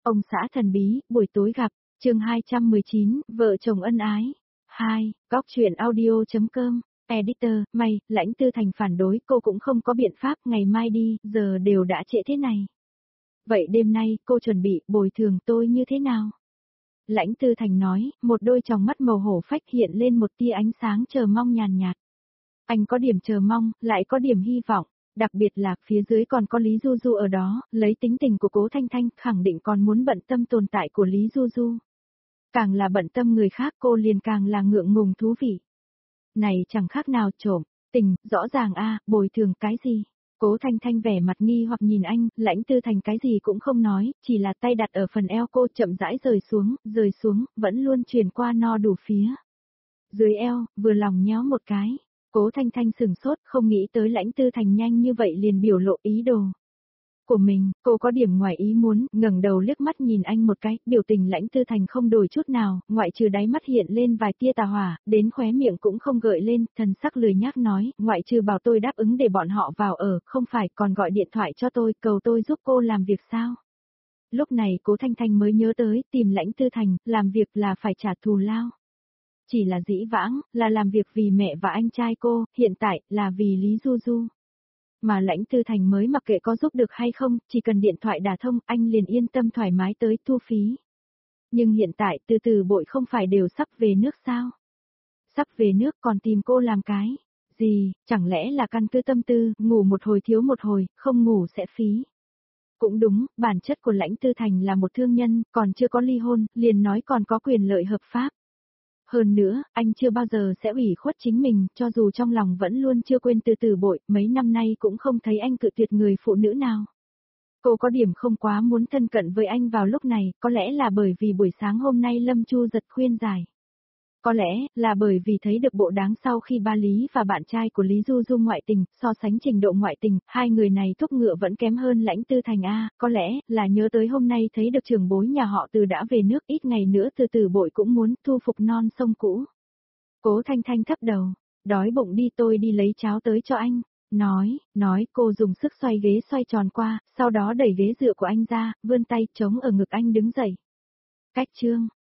Ông xã thần bí, buổi tối gặp, chương 219, vợ chồng ân ái. 2, góc truyện audio.com, editor, mày, Lãnh Tư Thành phản đối, cô cũng không có biện pháp, ngày mai đi, giờ đều đã trễ thế này. Vậy đêm nay, cô chuẩn bị, bồi thường tôi như thế nào? Lãnh Tư Thành nói, một đôi tròng mắt màu hổ phách hiện lên một tia ánh sáng chờ mong nhàn nhạt. Anh có điểm chờ mong, lại có điểm hy vọng. Đặc biệt là phía dưới còn có Lý Du Du ở đó, lấy tính tình của Cố Thanh Thanh khẳng định còn muốn bận tâm tồn tại của Lý Du Du. Càng là bận tâm người khác cô liền càng là ngượng ngùng thú vị. Này chẳng khác nào trộm, tình, rõ ràng bồi thường cái gì. Cố Thanh Thanh vẻ mặt nghi hoặc nhìn anh, Lãnh Tư Thành cái gì cũng không nói, chỉ là tay đặt ở phần eo cô chậm rãi rời xuống, vẫn luôn truyền qua no đủ phía. Dưới eo, vừa lòng nhéo một cái. Cố Thanh Thanh sừng sốt, không nghĩ tới Lãnh Tư Thành nhanh như vậy liền biểu lộ ý đồ của mình, cô có điểm ngoài ý muốn, ngẩng đầu liếc mắt nhìn anh một cái, biểu tình Lãnh Tư Thành không đổi chút nào, ngoại trừ đáy mắt hiện lên vài tia tà hỏa, đến khóe miệng cũng không gợi lên, thần sắc lười nhác nói, ngoại trừ bảo tôi đáp ứng để bọn họ vào ở, không phải còn gọi điện thoại cho tôi, cầu tôi giúp cô làm việc sao? Lúc này Cố Thanh Thanh mới nhớ tới, tìm Lãnh Tư Thành, làm việc là phải trả thù lao. Chỉ là dĩ vãng, là làm việc vì mẹ và anh trai cô, hiện tại, là vì Lý Du Du. Mà Lãnh Tư Thành mới mặc kệ có giúp được hay không, chỉ cần điện thoại đả thông, anh liền yên tâm thoải mái tới thu phí. Nhưng hiện tại, từ bội không phải đều sắp về nước sao? Sắp về nước còn tìm cô làm cái gì, chẳng lẽ là căn cứ tâm tư, ngủ một hồi thiếu một hồi, không ngủ sẽ phí. Cũng đúng, bản chất của Lãnh Tư Thành là một thương nhân, còn chưa có ly hôn, liền nói còn có quyền lợi hợp pháp. Hơn nữa, anh chưa bao giờ sẽ ủy khuất chính mình, cho dù trong lòng vẫn luôn chưa quên từ bội, mấy năm nay cũng không thấy anh cự tuyệt người phụ nữ nào. Cô có điểm không quá muốn thân cận với anh vào lúc này, có lẽ là bởi vì buổi sáng hôm nay Lâm Chu giật khuyên giải. Có lẽ là bởi vì thấy được bộ đáng sau khi ba Lý và bạn trai của Lý Du Du ngoại tình, so sánh trình độ ngoại tình, hai người này thúc ngựa vẫn kém hơn Lãnh Tư Thành có lẽ là nhớ tới hôm nay thấy được trưởng bối nhà họ Từ đã về nước, ít ngày nữa từ bội cũng muốn thu phục non sông cũ. Cố Thanh Thanh thấp đầu, đói bụng đi, tôi đi lấy cháo tới cho anh. Nói cô dùng sức xoay ghế xoay tròn qua, sau đó đẩy ghế dựa của anh ra, vươn tay chống ở ngực anh đứng dậy. Cách chương